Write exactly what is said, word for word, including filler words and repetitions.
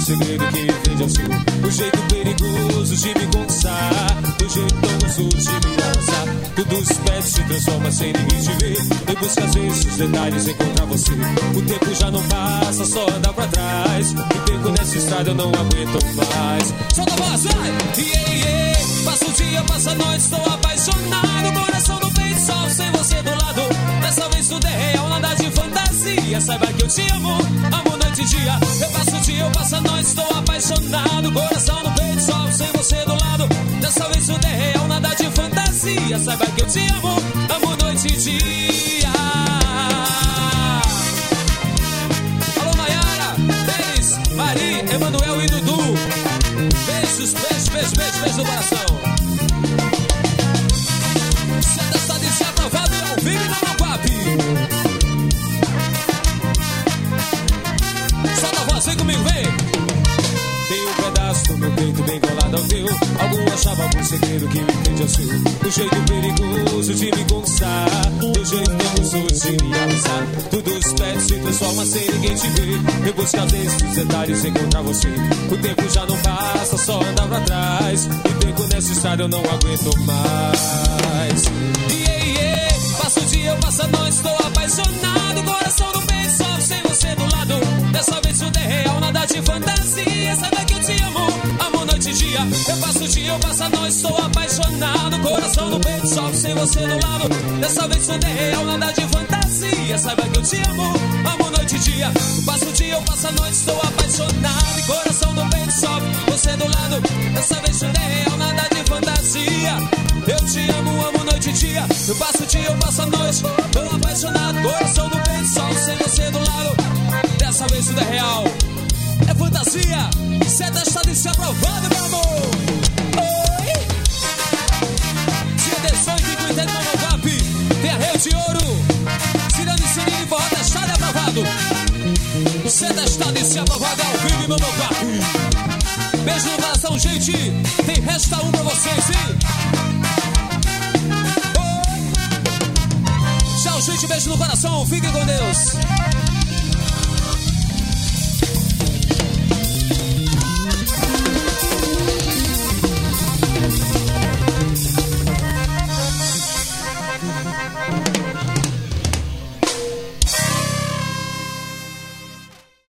segredo que me prende ao seu. O jeito perigoso de me conquistar, o jeito tão gostoso de me abraçar. Tudo os pés se transforma sem ninguém te ver. Eu busco às vezes os detalhes encontrar você. O tempo já não passa, só andar pra trás. Me perco nessa estrada, eu não aguento mais. Solta a voz, vai! Yeah, yeah. Passa o dia, passa a noite, estou apaixonado. Coração no peito, sol sem você do lado. Dessa vez tudo é real, nada de fantasia. Saiba que eu te amo, amo noite e dia. Eu passo o dia, eu passo a noite, estou apaixonado. Coração no peito, sol sem você do lado. Dessa vez tudo é real, nada de fantasia. Saiba que eu te amo, amo noite e dia. Alô, Maiara, Denis, Mari, Emanuel e Dudu. Beijos, beijos, beijos, beijos, beijos no coração. Você está de ser aprovado e ao vivo na Mapapi. Solta a voz, vem comigo, vem. Tem um pedaço do meu peito bem colado ao teu. Algum achava algum segredo que me prende ao seu. O jeito perigoso de me conquistar, o jeito tão gostoso de me abraçar. Tudo os pés se transforma sem ninguém te ver. Eu busco às vezes os detalhes encontrar você. O tempo já não passa, só andar pra trás. Me perco nessa estrada, eu não aguento mais. Yeah, yeah. Passo o dia, eu passo a noite, estou apaixonado. Coração no peito, só sem você do lado. Dessa vez tudo é real, nada de fantasia. Saiba que eu te amo, amo noite e dia. Eu passo o dia, eu passo a noite, estou apaixonado. Coração no peito, só sem você do lado. Dessa vez tudo é real, nada de fantasia. Saiba que eu te amo, amo noite e dia. Eu passo o dia, eu passo a noite, estou apaixonado. E coração no peito, só você do lado. Dessa vez tudo é real, nada de fantasia. Eu te amo, amo noite e dia. Eu passo o dia, eu passo a noite, tô apaixonado. Coração no peito, só sem você do lado. Dessa vez tudo é real, é fantasia. Seta está de ser aprovado, meu amor. Oi! Dia dezoito e Quinteto no Novap. Tem a Rei de Ouro. Cirano e Sininho, forró testado e aprovado. Seta está de ser aprovado ao vivo, meu Novap. Beijo no coração, gente. Tem resta um pra vocês, hein? Oi! Tchau, gente. Beijo no coração. Fiquem com Deus.